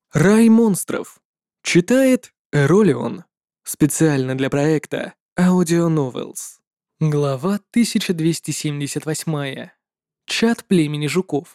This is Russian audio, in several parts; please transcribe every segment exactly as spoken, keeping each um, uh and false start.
Рай монстров. Читает Эролион. Специально для проекта Audio Novels. Глава тысяча двести семьдесят восемь. Чат племени жуков.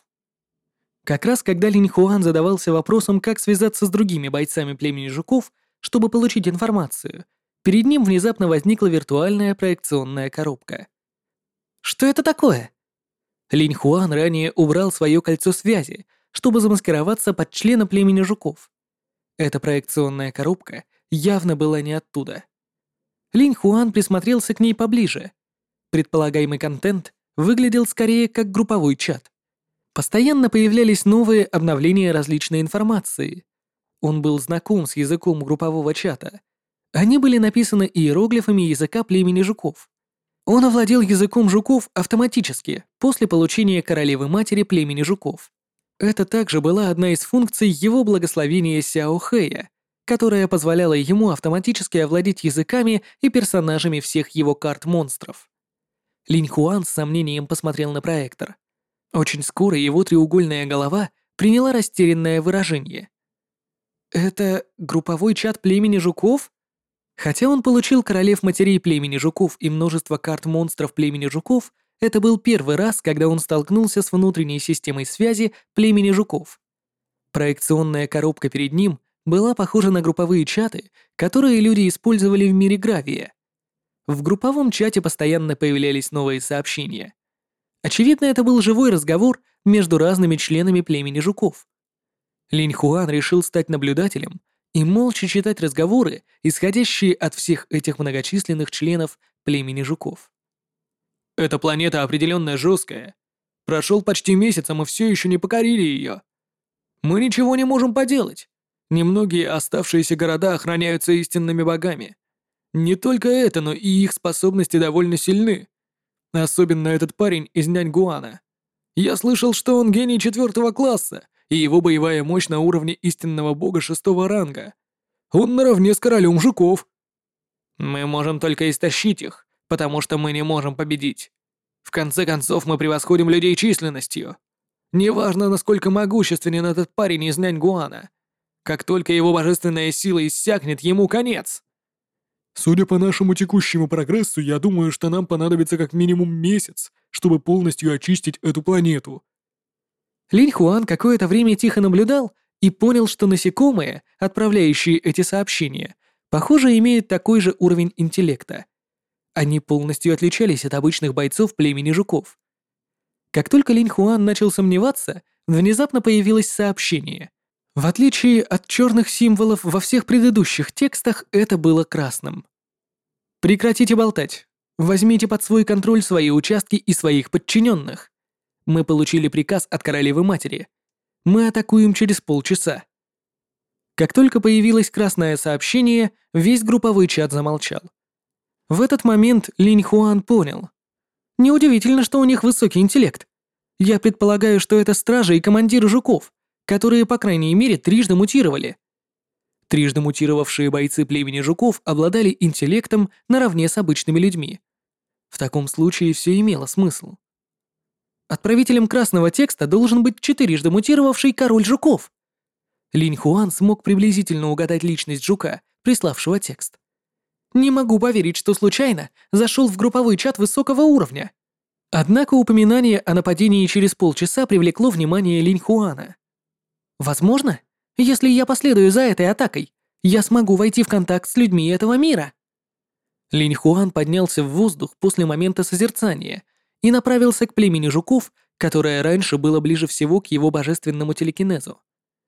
Как раз когда Линь Хуан задавался вопросом, как связаться с другими бойцами племени жуков, чтобы получить информацию, перед ним внезапно возникла виртуальная проекционная коробка. Что это такое? Линь Хуан ранее убрал свое кольцо связи, чтобы замаскироваться под члена племени жуков. Эта проекционная коробка явно была не оттуда. Линь Хуан присмотрелся к ней поближе. Предполагаемый контент выглядел скорее как групповой чат. Постоянно появлялись новые обновления различной информации. Он был знаком с языком группового чата. Они были написаны иероглифами языка племени жуков. Он овладел языком жуков автоматически после получения королевы-матери племени жуков. Это также была одна из функций его благословения Сяо Хэя, которая позволяла ему автоматически овладеть языками и персонажами всех его карт монстров. Линь Хуан с сомнением посмотрел на проектор. Очень скоро его треугольная голова приняла растерянное выражение. «Это групповой чат племени жуков?» Хотя он получил королев-матерей племени жуков и множество карт монстров племени жуков, это был первый раз, когда он столкнулся с внутренней системой связи племени жуков. Проекционная коробка перед ним была похожа на групповые чаты, которые люди использовали в мире Гравия. В групповом чате постоянно появлялись новые сообщения. Очевидно, это был живой разговор между разными членами племени жуков. Линь Хуан решил стать наблюдателем и молча читать разговоры, исходящие от всех этих многочисленных членов племени жуков. «Эта планета определенно жесткая. Прошел почти месяц, а мы все еще не покорили ее. Мы ничего не можем поделать. Немногие оставшиеся города охраняются истинными богами. Не только это, но и их способности довольно сильны. Особенно этот парень из Няньгуана. Я слышал, что он гений четвертого класса, и его боевая мощь на уровне истинного бога шестого ранга. Он наравне с королем жуков. Мы можем только истощить их, потому что мы не можем победить. В конце концов, мы превосходим людей численностью. Неважно, насколько могущественен этот парень из Няньгуана. Как только его божественная сила иссякнет, ему конец. Судя по нашему текущему прогрессу, я думаю, что нам понадобится как минимум месяц, чтобы полностью очистить эту планету. Линь Хуан какое-то время тихо наблюдал и понял, что насекомые, отправляющие эти сообщения, похоже, имеют такой же уровень интеллекта. Они полностью отличались от обычных бойцов племени жуков. Как только Линь Хуан начал сомневаться, внезапно появилось сообщение. В отличие от черных символов во всех предыдущих текстах, это было красным. «Прекратите болтать. Возьмите под свой контроль свои участки и своих подчиненных. Мы получили приказ от королевы-матери. Мы атакуем через полчаса». Как только появилось красное сообщение, весь групповой чат замолчал. В этот момент Линь Хуан понял. Неудивительно, что у них высокий интеллект. Я предполагаю, что это стражи и командиры жуков, которые, по крайней мере, трижды мутировали. Трижды мутировавшие бойцы племени жуков обладали интеллектом наравне с обычными людьми. В таком случае все имело смысл. Отправителем красного текста должен быть четырежды мутировавший король жуков. Линь Хуан смог приблизительно угадать личность жука, приславшего текст. Не могу поверить, что случайно зашел в групповой чат высокого уровня. Однако упоминание о нападении через полчаса привлекло внимание Линь Хуана. Возможно, если я последую за этой атакой, я смогу войти в контакт с людьми этого мира. Линь Хуан поднялся в воздух после момента созерцания и направился к племени жуков, которое раньше было ближе всего к его божественному телекинезу.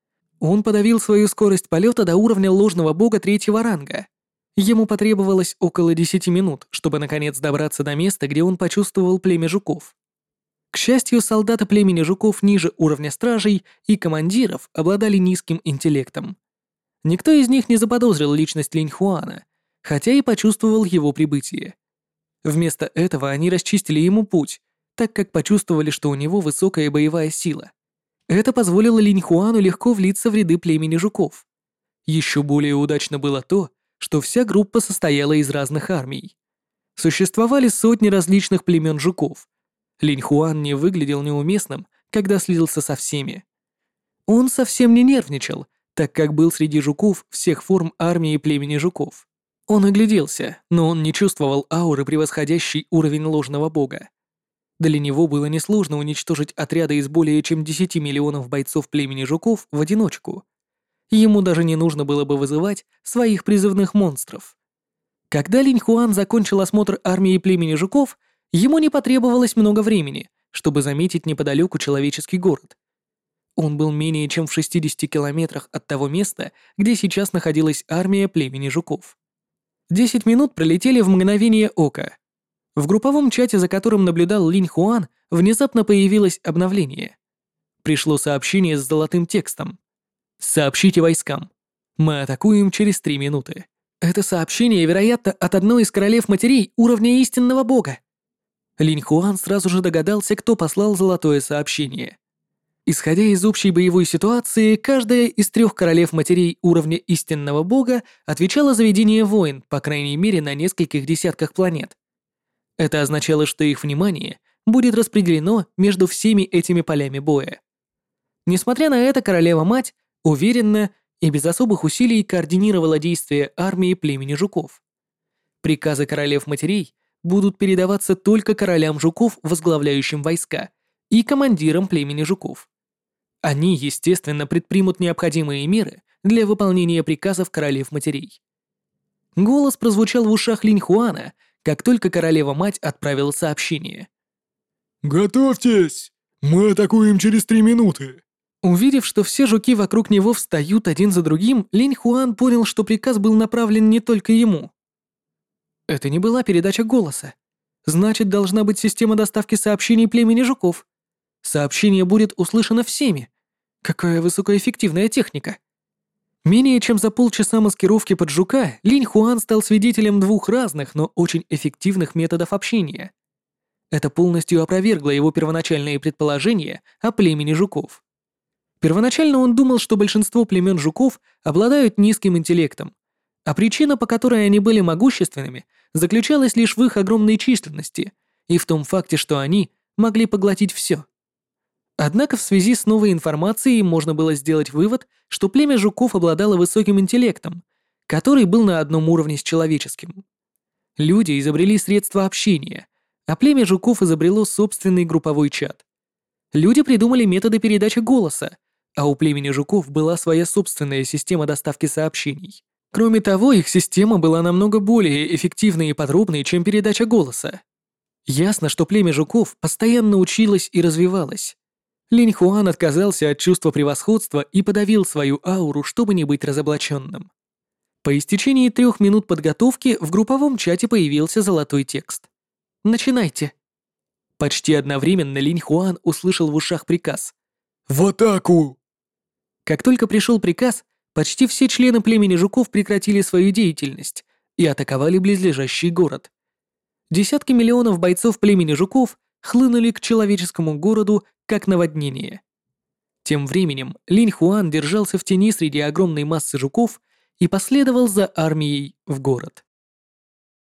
Он подавил свою скорость полета до уровня ложного бога третьего ранга. Ему потребовалось около десяти минут, чтобы наконец добраться до места, где он почувствовал племя жуков. К счастью, солдаты племени жуков ниже уровня стражей и командиров обладали низким интеллектом. Никто из них не заподозрил личность Линь Хуана, хотя и почувствовал его прибытие. Вместо этого они расчистили ему путь, так как почувствовали, что у него высокая боевая сила. Это позволило Линь Хуану легко влиться в ряды племени жуков. Еще более удачно было то, что вся группа состояла из разных армий. Существовали сотни различных племен жуков. Линь Хуан не выглядел неуместным, когда слился со всеми. Он совсем не нервничал, так как был среди жуков всех форм армии племени жуков. Он огляделся, но он не чувствовал ауры, превосходящей уровень ложного бога. Для него было несложно уничтожить отряды из более чем десяти миллионов бойцов племени жуков в одиночку. Ему даже не нужно было бы вызывать своих призывных монстров. Когда Линь Хуан закончил осмотр армии племени жуков, ему не потребовалось много времени, чтобы заметить неподалеку человеческий город. Он был менее чем в шестидесяти километрах от того места, где сейчас находилась армия племени жуков. Десять минут пролетели в мгновение ока. В групповом чате, за которым наблюдал Линь Хуан, внезапно появилось обновление. Пришло сообщение с золотым текстом. «Сообщите войскам. Мы атакуем через три минуты». Это сообщение, вероятно, от одной из королев-матерей уровня истинного бога. Линь Хуан сразу же догадался, кто послал золотое сообщение. Исходя из общей боевой ситуации, каждая из трех королев-матерей уровня истинного бога отвечала за ведение войн, по крайней мере, на нескольких десятках планет. Это означало, что их внимание будет распределено между всеми этими полями боя. Несмотря на это, королева-мать уверенно и без особых усилий координировала действия армии племени жуков. Приказы королев-матерей будут передаваться только королям жуков, возглавляющим войска, и командирам племени жуков. Они, естественно, предпримут необходимые меры для выполнения приказов королев-матерей. Голос прозвучал в ушах Линь Хуана, как только королева-мать отправила сообщение. «Готовьтесь! Мы атакуем через три минуты!» Увидев, что все жуки вокруг него встают один за другим, Линь Хуан понял, что приказ был направлен не только ему. Это не была передача голоса. Значит, должна быть система доставки сообщений племени жуков. Сообщение будет услышано всеми. Какая высокоэффективная техника. Менее чем за полчаса маскировки под жука, Линь Хуан стал свидетелем двух разных, но очень эффективных методов общения. Это полностью опровергло его первоначальные предположения о племени жуков. Первоначально он думал, что большинство племен жуков обладают низким интеллектом, а причина, по которой они были могущественными, заключалась лишь в их огромной численности и в том факте, что они могли поглотить все. Однако в связи с новой информацией можно было сделать вывод, что племя жуков обладало высоким интеллектом, который был на одном уровне с человеческим. Люди изобрели средства общения, а племя жуков изобрело собственный групповой чат. Люди придумали методы передачи голоса, а у племени жуков была своя собственная система доставки сообщений. Кроме того, их система была намного более эффективной и подробной, чем передача голоса. Ясно, что племя жуков постоянно училось и развивалось. Линь Хуан отказался от чувства превосходства и подавил свою ауру, чтобы не быть разоблаченным. По истечении трех минут подготовки в групповом чате появился золотой текст. «Начинайте». Почти одновременно Линь Хуан услышал в ушах приказ. «В атаку!» Как только пришел приказ, почти все члены племени жуков прекратили свою деятельность и атаковали близлежащий город. Десятки миллионов бойцов племени жуков хлынули к человеческому городу как наводнение. Тем временем Линь Хуан держался в тени среди огромной массы жуков и последовал за армией в город.